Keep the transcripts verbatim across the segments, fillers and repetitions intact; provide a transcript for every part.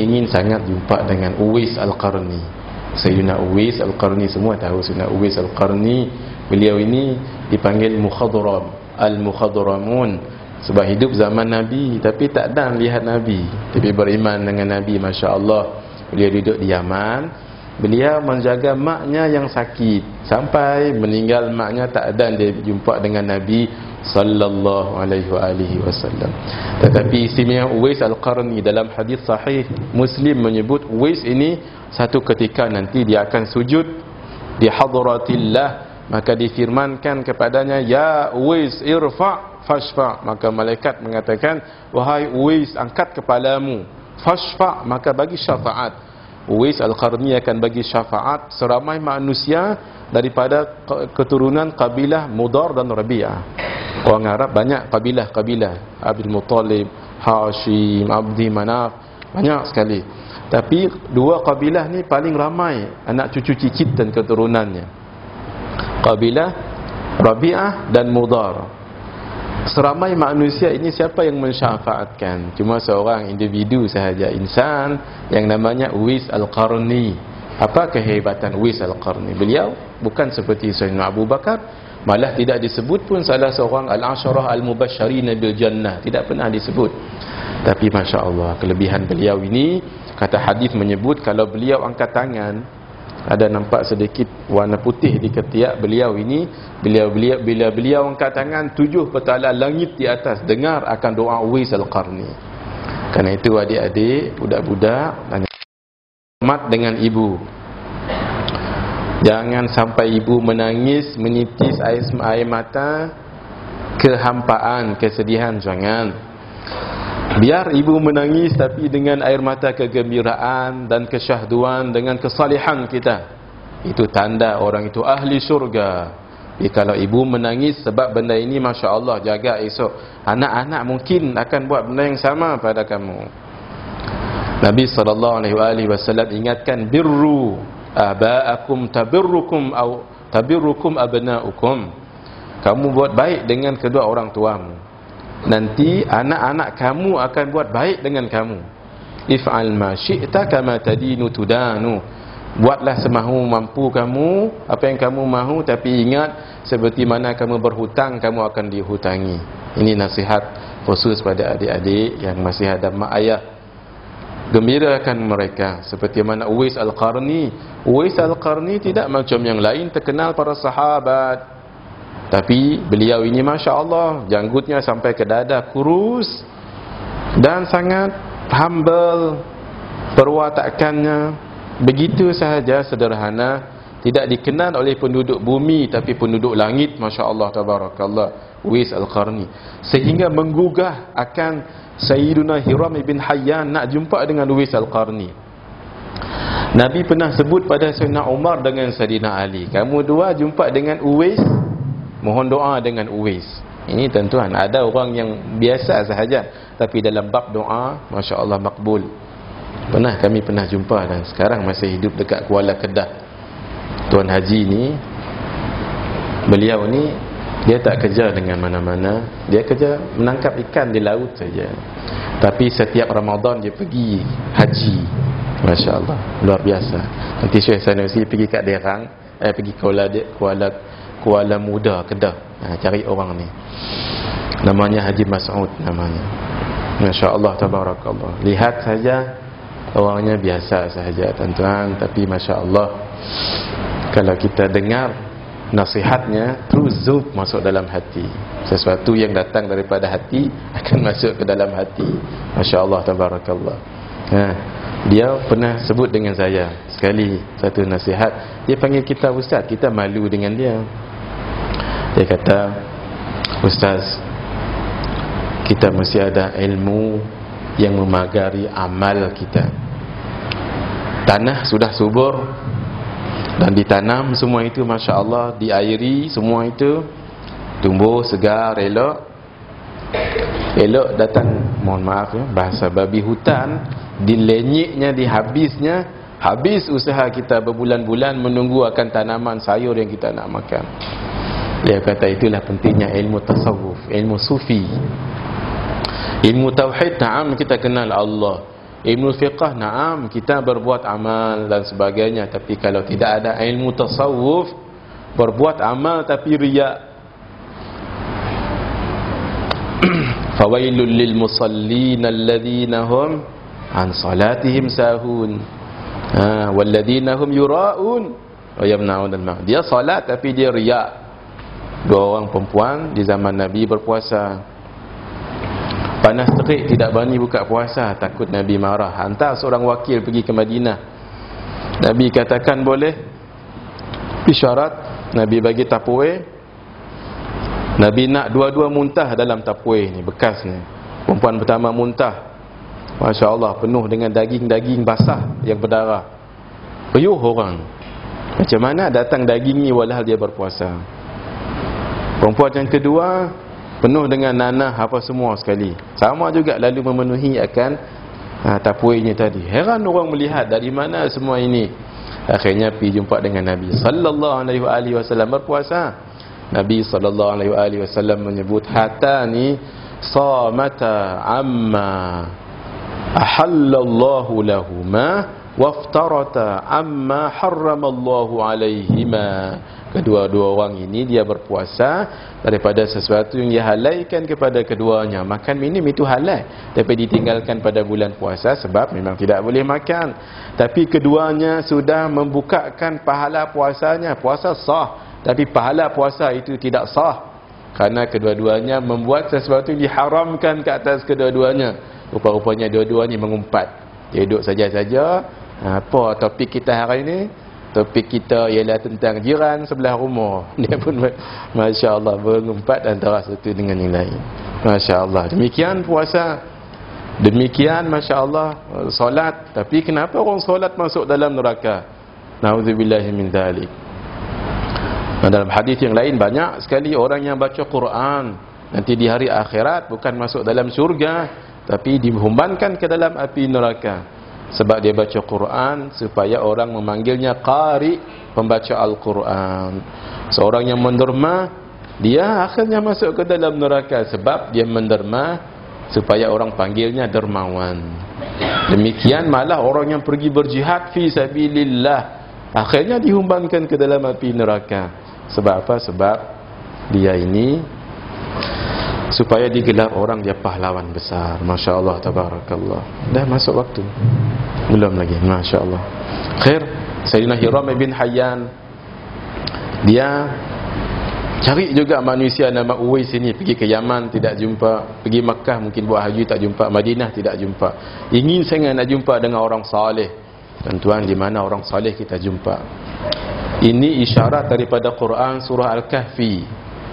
ingin sangat jumpa dengan Uwais Al-Qarni. Sayyidina Uwais Al-Qarni, semua tahu Sayyidina Uwais Al-Qarni. Beliau ini dipanggil Mukhadram, Al-Mukhadramun, sebab hidup zaman Nabi tapi tak ada lihat Nabi, tapi beriman dengan Nabi. Masya Allah. Beliau duduk di Yaman. Beliau menjaga maknya yang sakit sampai meninggal. Maknya tak ada dia jumpa dengan Nabi sallallahu alaihi wasallam. Tetapi istimewa Uwais Al-Qarni, dalam hadis sahih Muslim menyebut Uwais ini satu ketika nanti dia akan sujud di hadratillah, maka difirmankan kepadanya, ya Uwais irfa' fashfa', maka malaikat mengatakan, wahai Uwais, angkat kepalamu, fashfa', maka bagi syafaat. Uwais Al-Qarni akan bagi syafaat seramai manusia daripada keturunan kabilah Mudar dan Rabi'ah. Orang Arab banyak kabilah-kabilah, Abdul Muttalib, Hashim, Abdi Manaf, banyak sekali. Tapi dua kabilah ni paling ramai anak cucu cicit dan keturunannya, kabilah Rabi'ah dan Mudar. Seramai manusia ini siapa yang mensyafaatkan? Cuma seorang individu sahaja, insan yang namanya Uwais Al-Qarni. Apa kehebatan Uwais Al-Qarni? Beliau bukan seperti Sayyidina Abu Bakar, malah tidak disebut pun salah seorang al-asharah al-mubasysyirin bil jannah, tidak pernah disebut. Tapi Masya Allah, kelebihan beliau ini, kata hadis menyebut, kalau beliau angkat tangan, ada nampak sedikit warna putih di ketiak beliau ini. Beliau beliau bila beliau angkat tangan, tujuh petala langit di atas dengar akan doa Uwais Al-Qarni. Karena itu adik-adik, budak-budak, hormat dengan ibu. Jangan sampai ibu menangis, menitis air, air mata, kehampaan, kesedihan, jangan. Biar ibu menangis tapi dengan air mata kegembiraan dan kesyahduan, dengan kesalihan kita. Itu tanda orang itu ahli syurga. Jadi kalau ibu menangis sebab benda ini, Masya Allah, jaga esok anak-anak mungkin akan buat benda yang sama pada kamu. Nabi sallallahu alaihi wasallam ingatkan, birru aba'akum tabirrukum au tabirrukum abna'ukum. Kamu buat baik dengan kedua orang tuamu, nanti anak-anak kamu akan buat baik dengan kamu. If'al ma syi'ta kama tadinu tudanu. Buatlah semahu mampu kamu, apa yang kamu mahu, tapi ingat, seperti mana kamu berhutang, kamu akan dihutangi. Ini nasihat khusus pada adik-adik yang masih ada mak ayah. Gembirakan mereka seperti mana Uwais Al-Qarni. Uwais Al-Qarni tidak macam yang lain terkenal para sahabat, tapi beliau ini Masya Allah, janggutnya sampai ke dada, kurus dan sangat humble. Perwatakannya begitu sahaja sederhana, tidak dikenal oleh penduduk bumi tapi penduduk langit. Masya Allah, tabarakallah, Uwais Al-Qarni. Sehingga menggugah akan Sayyiduna Hiram ibn Hayyan nak jumpa dengan Uwais Al-Qarni. Nabi pernah sebut pada Sayyidina Umar dengan Sayyidina Ali, kamu dua jumpa dengan Uwais, mohon doa dengan Uwais. Ini tuan-tuan, ada orang yang biasa sahaja, tapi dalam bab doa, Masya Allah, makbul. Pernah kami pernah jumpa dan sekarang masih hidup dekat Kuala Kedah. Tuan Haji ni, beliau ni, dia tak kerja dengan mana-mana, dia kerja menangkap ikan di laut saja. Tapi setiap Ramadan dia pergi haji. Masya Allah, luar biasa. Nanti Syekh Sanusi pergi kat Derang, eh pergi Kuala Kuala Kuala Muda Kedah, ha, cari orang ni, namanya Haji Mas'ud namanya. Masya Allah, tabarakallah. Lihat saja orangnya biasa sahaja tuan-tuan, tapi Masya Allah, kalau kita dengar nasihatnya, terus zub masuk dalam hati. Sesuatu yang datang daripada hati akan masuk ke dalam hati. Masya Allah, tabarakallah. Ha, dia pernah sebut dengan saya sekali satu nasihat. Dia panggil kita ustaz, kita malu dengan dia. Dia kata, ustaz, kita mesti ada ilmu yang memagari amal kita. Tanah sudah subur dan ditanam semua itu, Masya Allah, diairi semua itu, tumbuh segar, elok. Elok datang, mohon maaf ya, bahasa babi hutan, dilenyiknya, dihabisnya. Habis usaha kita berbulan-bulan menunggu akan tanaman sayur yang kita nak makan. Dia kata itulah pentingnya ilmu tasawuf, ilmu sufi. Ilmu tauhid, na'am, kita kenal Allah. ilmu fiqh, na'am, kita berbuat amal dan sebagainya. Tapi kalau tidak ada ilmu tasawuf, berbuat amal tapi riya. Fawailul lil musallin alladhina hum an salatihim sahun, ha, walladhina hum yura'un wa yamna'un al-ma'un. Dia salat tapi dia riya. Dua orang perempuan di zaman Nabi berpuasa, panas terik, tidak berani buka puasa, takut Nabi marah. Hantar seorang wakil pergi ke Madinah. Nabi katakan boleh, isyarat. Nabi bagi tapuai. Nabi nak dua-dua muntah dalam tapuai ni, bekas ni. Perempuan pertama muntah, Masya Allah, penuh dengan daging-daging basah yang berdarah. Peyuh orang, macam mana datang daging ni walhal dia berpuasa. Perempuan yang kedua penuh dengan nanah apa semua sekali, sama juga, lalu memenuhi akan ha, tapuainya tadi. Heran orang melihat dari mana semua ini. Akhirnya pergi jumpa dengan Nabi sallallahu alaihi wasallam berpuasa. Nabi sallallahu alaihi wasallam menyebut, hatani samata amma ahallallahu lahuma waftarata amma harramallahu alaihima. Kedua-dua orang ini dia berpuasa daripada sesuatu yang dihalalkan kepada keduanya. Makan minum itu halal, tapi ditinggalkan pada bulan puasa sebab memang tidak boleh makan. Tapi keduanya sudah membukakan pahala puasanya. Puasa sah, tapi pahala puasa itu tidak sah, kerana kedua-duanya membuat sesuatu yang diharamkan ke atas kedua-duanya. Rupa-rupanya dua-duanya mengumpat. Dia duduk saja-saja. Apa topik kita hari ini? Topik kita ialah tentang jiran sebelah rumah. Dia pun Masya Allah mengumpat antara satu dengan yang lain. Masya Allah. Demikian puasa, demikian Masya Allah solat. Tapi kenapa orang solat masuk dalam neraka? Na'udzubillahi min dzalik. Dalam hadis yang lain banyak sekali orang yang baca Quran nanti di hari akhirat bukan masuk dalam syurga, tapi dihumbankan ke dalam api neraka. Sebab dia baca Quran, supaya orang memanggilnya qari, pembaca Al-Quran. Seorang yang menderma, dia akhirnya masuk ke dalam neraka sebab dia menderma, supaya orang panggilnya dermawan. Demikian malah orang yang pergi berjihad fi sabilillah, akhirnya dihumbankan ke dalam api neraka. Sebab apa? Sebab dia ini supaya digelar orang dia pahlawan besar. Masya Allah, tabarakallah. Dah masuk waktu? Belum lagi, Masya Allah. Khair. Sayyidina Hiram bin Hayyan, dia cari juga manusia nama Uwais ini. Pergi ke Yaman tidak jumpa, pergi Makkah mungkin buat haji tak jumpa, Madinah tidak jumpa. Ingin sangat nak jumpa dengan orang saleh. Tuan-tuan, di mana orang saleh kita jumpa? Ini isyarat daripada Quran surah Al-Kahfi.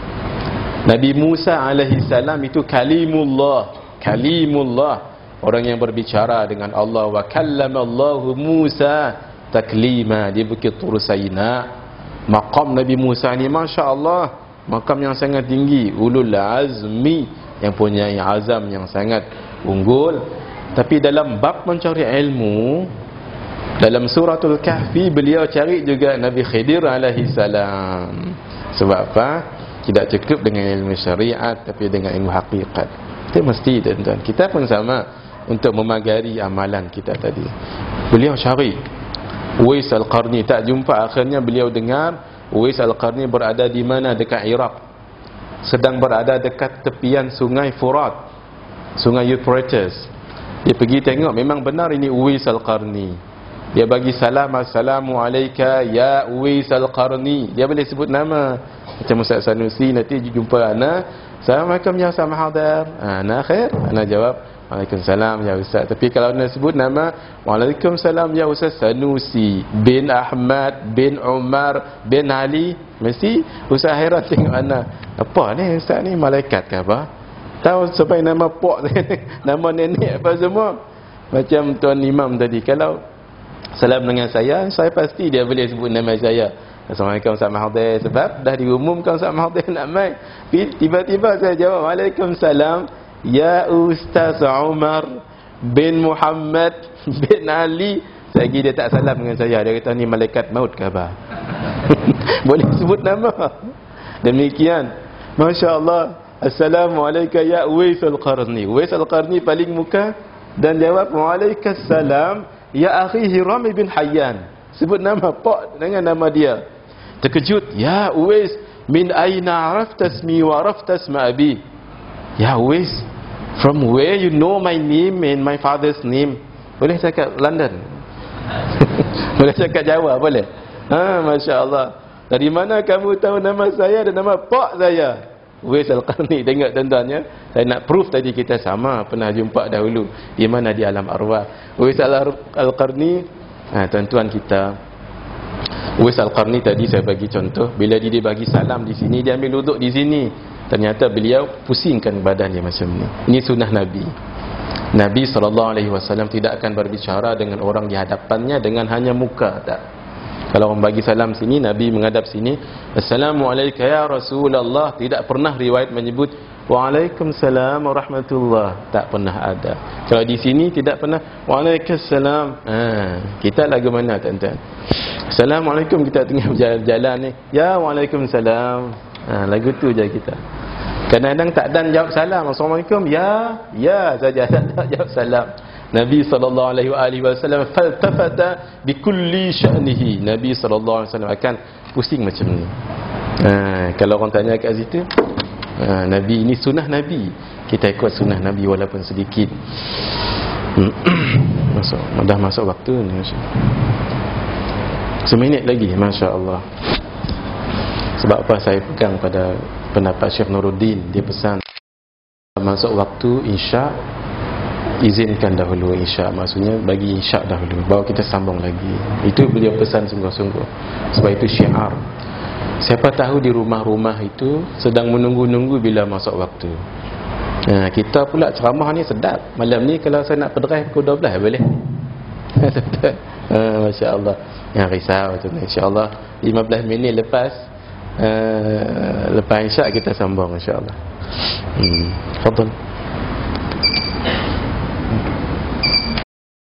Nabi Musa alaihi salam itu kalimullah, kalimullah, orang yang berbicara dengan Allah. Wa kallamallahu Musa taklima, di Bukit Tur Saina. Maqam Nabi Musa ni Masya Allah, maqam yang sangat tinggi, ulul azmi, yang punya azam yang sangat unggul. Tapi dalam bab mencari ilmu, dalam suratul Kahfi beliau cari juga Nabi Khidir alaihi salam. Sebab apa? Tidak cukup dengan ilmu syariat, tapi dengan ilmu hakikat. Itu mesti, tuan-tuan. Kita pun sama untuk memagari amalan kita tadi. Beliau cari Uwais Al-Qarni, tak jumpa. Akhirnya beliau dengar Uwais Al-Qarni berada di mana? Dekat Iraq. Sedang berada dekat tepian sungai Furat, sungai Euphrates. Dia pergi tengok, memang benar ini Uwais Al-Qarni. Dia bagi salam, assalamualaikum ya Uwais Al-Qarni. Dia boleh sebut nama. Macam Ustaz Sanusi, nanti jumpa ana, assalamualaikum ya Ustaz Mahathir. Ana khair, ana jawab waalaikumsalam ya Ustaz. Tapi kalau ana sebut nama, waalaikumsalam ya Ustaz Sanusi bin Ahmad bin Umar bin Ali, mesti Ustaz hairan tengok ana. Apa ni Ustaz ni, malaikat ke apa? Tahu sampai nama pok, nama nenek apa semua. Macam Tuan Imam tadi, kalau salam dengan saya, saya pasti dia boleh sebut nama saya. Assalamualaikum Ustaz Mahathir, sebab dah diumumkan Ustaz Mahathir nak mai. Tiba-tiba saya jawab waalaikumsalam ya Ustaz Umar bin Muhammad bin Ali. Saya pergi, dia tak salam dengan saya. Dia kata ni malaikat maut ke apa? Boleh sebut nama. Demikian, Masya Allah. Assalamualaikum ya Uwais Al-Qarni. Uwais Al-Qarni paling muka Dan jawab, waalaikumsalam ya akhi Hiram bin Hayyan. Sebut nama pak dengan nama dia. Terkejut, ya Uwais, min aina arafta ismi wa arafta isma abi? Ya Uwais, from where you know my name and my father's name? Boleh cakap London? Boleh cakap Jawa, boleh? Ha, Masya Allah. Dari mana kamu tahu nama saya dan nama pak saya? Uwais Al-Qarni. Tengok tuan-tuan ya. Saya nak proof tadi kita sama pernah jumpa dahulu. Di mana di alam arwah. Uwais Al-Qarni, ha, tuan-tuan kita. Uwais Al-Qarni tadi saya bagi contoh. Bila dia bagi salam di sini, dia ambil duduk di sini. Ternyata beliau pusingkan badan dia macam ni. Ini sunnah Nabi. Nabi sallallahu alaihi wasallam tidak akan berbicara dengan orang di hadapannya dengan hanya muka, tak. Kalau orang bagi salam sini, Nabi menghadap sini, Assalamualaikum ya Rasulullah. Tidak pernah riwayat menyebut Waalaikumsalam warahmatullah. Tak pernah ada. Kalau di sini tidak pernah Waalaikumsalam. Ha, kita lagu mana tuan-tuan? Assalamualaikum, kita tengah berjalan ni. Ya Waalaikumsalam. Ha, lagu tu je kita. Kadang-kadang tak dan jawab salam. Assalamualaikum. Ya, ya saja, tak jawab salam. Nabi sallallahu alaihi wasallam faltafata bikulli sya'nihi. Nabi sallallahu alaihi wasallam akan pusing macam ni. Ha, kalau orang tanya kat situ, ha, Nabi ini sunnah Nabi. Kita ikut sunnah Nabi walaupun sedikit. Masuk, dah masuk waktu ni. Seminit lagi, Masya Allah. Sebab apa saya pegang pada pendapat Syekh Nuruddin. Dia pesan masuk waktu Isya, izinkan dahulu Isya. Maksudnya bagi Isya dahulu, baru kita sambung lagi. Itu beliau pesan sungguh-sungguh. Sebab itu syiar. Siapa tahu di rumah-rumah itu sedang menunggu-nunggu bila masuk waktu. Nah, kita pula ceramah ni sedap. Malam ni kalau saya nak pederive pukul dua belas boleh. Ha, Masya Allah. Yang risau tu, insya-Allah lima belas minit lepas uh, lepas Isya kita sambung insya-Allah. Hmm, fadhal.